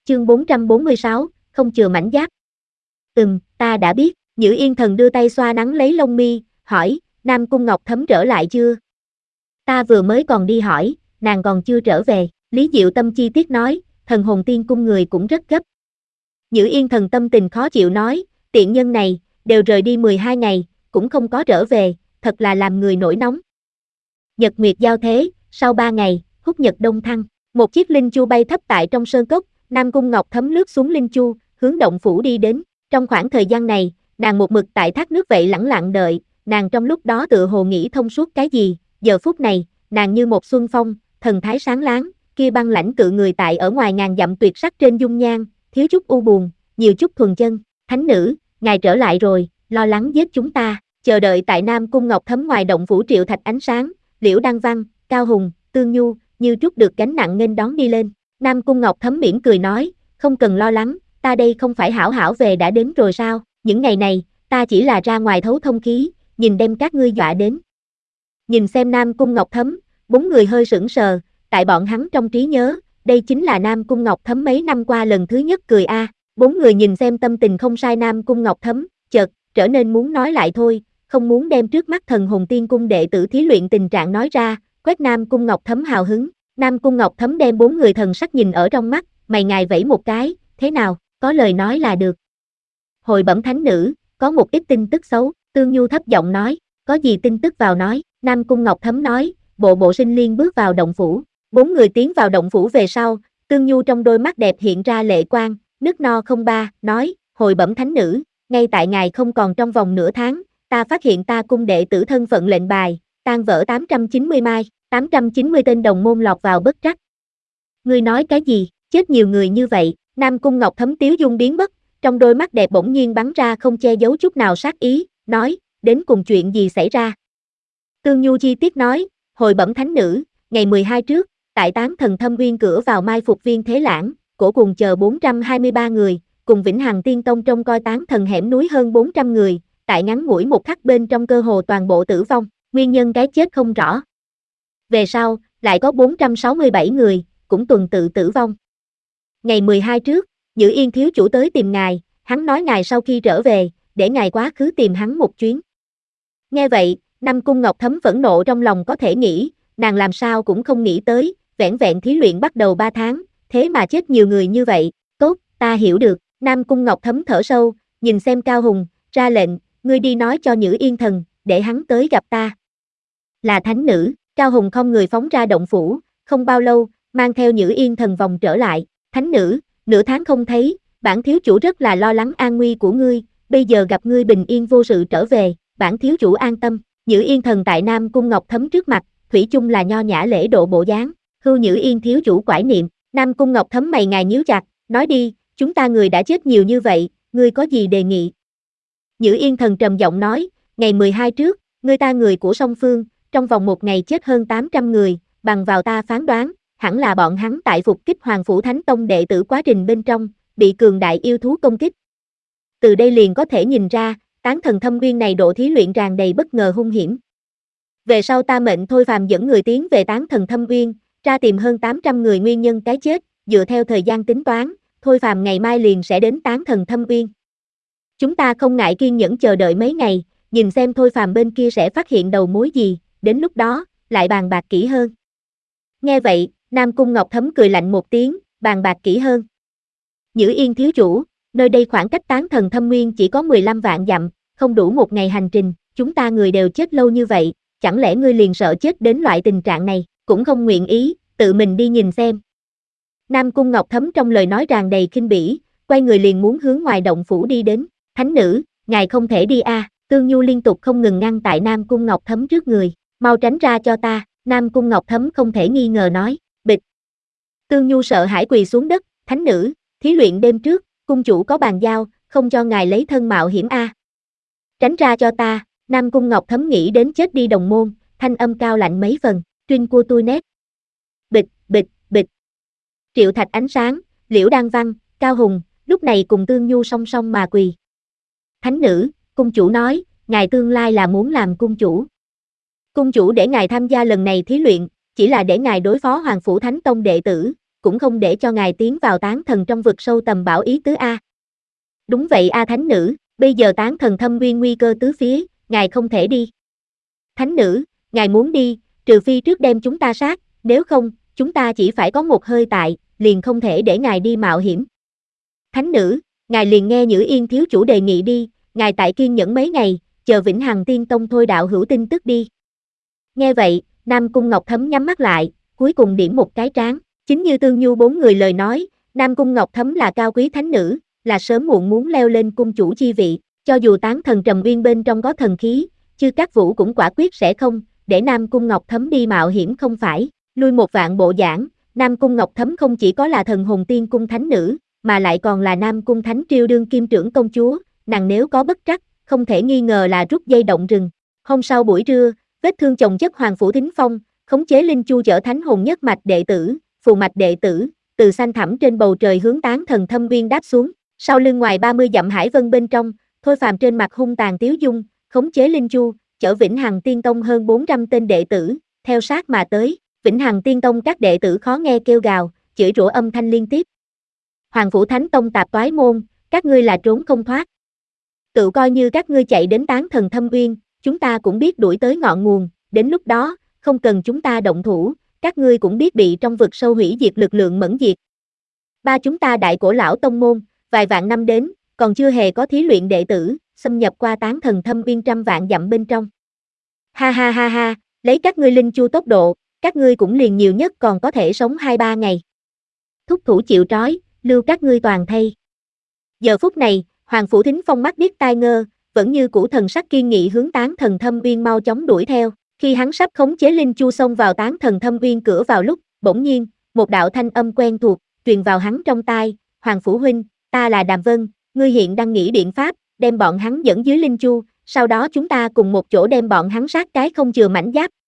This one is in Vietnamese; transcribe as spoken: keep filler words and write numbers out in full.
chương bốn trăm bốn mươi sáu, không chừa mảnh giáp. Ừm, ta đã biết, Nhữ Yên Thần đưa tay xoa nắng lấy lông mi, hỏi, Nam Cung Ngọc Thấm trở lại chưa? Ta vừa mới còn đi hỏi, nàng còn chưa trở về, Lý Diệu Tâm chi tiết nói, thần hồn tiên cung người cũng rất gấp. Nhữ Yên Thần tâm tình khó chịu nói, tiện nhân này, đều rời đi mười hai ngày, cũng không có trở về, thật là làm người nổi nóng. Nhật Nguyệt giao thế, sau ba ngày, húc nhật đông thăng, một chiếc linh chu bay thấp tại trong sơn cốc, Nam Cung Ngọc Thấm lướt xuống linh chu, hướng động phủ đi đến. Trong khoảng thời gian này, nàng một mực tại thác nước vậy lẳng lặng đợi, nàng trong lúc đó tựa hồ nghĩ thông suốt cái gì, giờ phút này, nàng như một xuân phong, thần thái sáng láng, kia băng lãnh cự người tại ở ngoài ngàn dặm tuyệt sắc trên dung nhan, thiếu chút u buồn, nhiều chút thuần chân, thánh nữ, ngài trở lại rồi, lo lắng giết chúng ta, chờ đợi tại Nam Cung Ngọc Thấm ngoài động phủ Triệu Thạch ánh sáng, Liễu Đăng Văn, Cao Hùng, Tương Nhu, như trút được gánh nặng nghênh đón đi lên. Nam Cung Ngọc Thấm mỉm cười nói, không cần lo lắng, ta đây không phải hảo hảo về đã đến rồi sao, những ngày này, ta chỉ là ra ngoài thấu thông khí, nhìn đem các ngươi dọa đến. Nhìn xem Nam Cung Ngọc Thấm, bốn người hơi sững sờ, tại bọn hắn trong trí nhớ, đây chính là Nam Cung Ngọc Thấm mấy năm qua lần thứ nhất cười a. Bốn người nhìn xem tâm tình không sai Nam Cung Ngọc Thấm, chợt trở nên muốn nói lại thôi, không muốn đem trước mắt thần hồn tiên cung đệ tử thí luyện tình trạng nói ra, quét Nam Cung Ngọc Thấm hào hứng. Nam Cung Ngọc Thấm đem bốn người thần sắc nhìn ở trong mắt, mày ngài vẫy một cái, thế nào, có lời nói là được. Hồi bẩm thánh nữ, có một ít tin tức xấu, Tương Nhu thấp giọng nói, có gì tin tức vào nói, Nam Cung Ngọc Thấm nói, bộ bộ sinh liên bước vào động phủ, bốn người tiến vào động phủ về sau, Tương Nhu trong đôi mắt đẹp hiện ra lệ quang, nước no không ba, nói, hồi bẩm thánh nữ, ngay tại ngài không còn trong vòng nửa tháng, ta phát hiện ta cung đệ tử thân phận lệnh bài, tan vỡ tám trăm chín mươi mai, tám trăm chín mươi tên đồng môn lọt vào bất trắc. Ngươi nói cái gì, chết nhiều người như vậy, Nam Cung Ngọc Thấm tiếu dung biến mất, trong đôi mắt đẹp bỗng nhiên bắn ra không che giấu chút nào sát ý, nói, đến cùng chuyện gì xảy ra. Tương Nhu chi tiết nói, hồi bẩm thánh nữ, ngày mười hai trước, tại Tán Thần Thâm Uyên cửa vào mai phục viên Thế Lãng, cổ cùng chờ bốn trăm hai mươi ba người, cùng Vĩnh Hằng Tiên Tông trông coi Tán Thần hẻm núi hơn bốn trăm người, tại ngắn ngủi một khắc bên trong cơ hồ toàn bộ tử vong, nguyên nhân cái chết không rõ. Về sau, lại có bốn trăm sáu mươi bảy người, cũng tuần tự tử vong. Ngày mười hai trước, Nhữ Yên thiếu chủ tới tìm ngài, hắn nói ngài sau khi trở về, để ngài quá khứ tìm hắn một chuyến. Nghe vậy, Nam Cung Ngọc Thấm phẫn nộ trong lòng có thể nghĩ, nàng làm sao cũng không nghĩ tới, vẻn vẹn thí luyện bắt đầu ba tháng, thế mà chết nhiều người như vậy, tốt, ta hiểu được, Nam Cung Ngọc Thấm thở sâu, nhìn xem Cao Hùng, ra lệnh, ngươi đi nói cho Nhữ Yên Thần, để hắn tới gặp ta. Là thánh nữ, Cao Hùng không người phóng ra động phủ, không bao lâu, mang theo Nhữ Yên Thần vòng trở lại, thánh nữ, nửa tháng không thấy, bản thiếu chủ rất là lo lắng an nguy của ngươi, bây giờ gặp ngươi bình yên vô sự trở về, bản thiếu chủ an tâm. Nhữ Yên Thần tại Nam Cung Ngọc Thấm trước mặt, thủy chung là nho nhã lễ độ bộ dáng, hưu Nhữ Yên thiếu chủ quải niệm, Nam Cung Ngọc Thấm mày ngài nhíu chặt, nói đi, chúng ta người đã chết nhiều như vậy, ngươi có gì đề nghị? Nhữ Yên Thần trầm giọng nói, ngày mười hai trước, ngươi ta người của song phương, trong vòng một ngày chết hơn tám trăm người, bằng vào ta phán đoán, hẳn là bọn hắn tại phục kích Hoàng Phủ Thánh Tông đệ tử quá trình bên trong, bị cường đại yêu thú công kích. Từ đây liền có thể nhìn ra, Tán Thần Thâm Uyên này độ thí luyện tràn đầy bất ngờ hung hiểm. Về sau ta mệnh Thôi Phàm dẫn người tiến về Tán Thần Thâm Uyên, tra tìm hơn tám trăm người nguyên nhân cái chết, dựa theo thời gian tính toán, Thôi Phàm ngày mai liền sẽ đến Tán Thần Thâm Uyên. Chúng ta không ngại kiên nhẫn chờ đợi mấy ngày, nhìn xem Thôi Phàm bên kia sẽ phát hiện đầu mối gì, đến lúc đó, lại bàn bạc kỹ hơn. Nghe vậy, Nam Cung Ngọc Thấm cười lạnh một tiếng, bàn bạc kỹ hơn. Nhữ Yên thiếu chủ, nơi đây khoảng cách Tán Thần Thâm Uyên chỉ có mười lăm vạn dặm, không đủ một ngày hành trình, chúng ta người đều chết lâu như vậy, chẳng lẽ ngươi liền sợ chết đến loại tình trạng này, cũng không nguyện ý, tự mình đi nhìn xem. Nam Cung Ngọc Thấm trong lời nói tràn đầy khinh bỉ, quay người liền muốn hướng ngoài động phủ đi đến, thánh nữ, ngài không thể đi a. Tương Nhu liên tục không ngừng ngăn tại Nam Cung Ngọc Thấm trước người, mau tránh ra cho ta, Nam Cung Ngọc Thấm không thể nghi ngờ nói, bịch. Tương Nhu sợ hãi quỳ xuống đất, thánh nữ, thí luyện đêm trước, cung chủ có bàn giao, không cho ngài lấy thân mạo hiểm a. Tránh ra cho ta, Nam Cung Ngọc Thấm nghĩ đến chết đi đồng môn, thanh âm cao lạnh mấy phần, trinh của tôi nét. Bịch, bịch, bịch. Triệu Thạch ánh sáng, Liễu Đăng Văn, Cao Hùng, lúc này cùng Tương Nhu song song mà quỳ. Thánh nữ, cung chủ nói, ngài tương lai là muốn làm cung chủ. Cung chủ để ngài tham gia lần này thí luyện, chỉ là để ngài đối phó Hoàng Phủ Thánh Tông đệ tử, cũng không để cho ngài tiến vào tán thần trong vực sâu tầm bảo ý tứ a. Đúng vậy a thánh nữ, bây giờ tán thần thâm nguyên nguy cơ tứ phía, ngài không thể đi. Thánh nữ, ngài muốn đi, trừ phi trước đem chúng ta sát, nếu không, chúng ta chỉ phải có một hơi tại, liền không thể để ngài đi mạo hiểm. Thánh nữ, ngài liền nghe Nhữ Yên thiếu chủ đề nghị đi, ngài tại kiên nhẫn mấy ngày, chờ Vĩnh Hằng Tiên Tông thôi đạo hữu tin tức đi. Nghe vậy, Nam Cung Ngọc Thấm nhắm mắt lại, cuối cùng điểm một cái trán, chính như Tương Nhu bốn người lời nói, Nam Cung Ngọc Thấm là cao quý thánh nữ, là sớm muộn muốn leo lên cung chủ chi vị, cho dù tán thần Trầm Uyên bên trong có thần khí, Chư Cát Vũ cũng quả quyết sẽ không, để Nam Cung Ngọc Thấm đi mạo hiểm không phải, lui một vạn bộ giảng, Nam Cung Ngọc Thấm không chỉ có là thần hồn tiên cung thánh nữ, mà lại còn là Nam Cung Thánh Triều đương kim trưởng công chúa, nàng nếu có bất trắc, không thể nghi ngờ là rút dây động rừng. Hôm sau buổi trưa, vết thương chồng chất Hoàng Phủ Thính Phong, khống chế Linh Chu chở thánh hồn nhất mạch đệ tử, phù mạch đệ tử, từ xanh thẳm trên bầu trời hướng tán thần thâm viên đáp xuống, sau lưng ngoài ba mươi dặm hải vân bên trong, Thôi Phàm trên mặt hung tàn tiếu dung, khống chế Linh Chu, chở Vĩnh Hằng Tiên Tông hơn bốn trăm tên đệ tử, theo sát mà tới, Vĩnh Hằng Tiên Tông các đệ tử khó nghe kêu gào, chửi rủa âm thanh liên tiếp. Hoàng Phủ Thánh Tông tạp toái môn, các ngươi là trốn không thoát. Tự coi như các ngươi chạy đến tán thần thâm uyên, chúng ta cũng biết đuổi tới ngọn nguồn, đến lúc đó, không cần chúng ta động thủ, các ngươi cũng biết bị trong vực sâu hủy diệt lực lượng mẫn diệt. Ba chúng ta đại cổ lão tông môn, vài vạn năm đến, còn chưa hề có thí luyện đệ tử, xâm nhập qua tán thần thâm uyên trăm vạn dặm bên trong. Ha ha ha ha, lấy các ngươi Linh Chu tốc độ, các ngươi cũng liền nhiều nhất còn có thể sống hai ba ngày. Thúc thủ chịu trói, lưu các ngươi toàn thây. Giờ phút này, Hoàng Phủ Thính Phong mắt điếc tai ngơ, vẫn như cũ thần sắc kiên nghị hướng tán thần thâm uyên mau chóng đuổi theo. Khi hắn sắp khống chế Linh Chu xông vào tán thần thâm uyên cửa vào lúc, bỗng nhiên, một đạo thanh âm quen thuộc, truyền vào hắn trong tai, Hoàng Phủ huynh, ta là Đàm Vân, ngươi hiện đang nghĩ biện pháp, đem bọn hắn dẫn dưới Linh Chu, sau đó chúng ta cùng một chỗ đem bọn hắn sát cái không chừa mảnh giáp,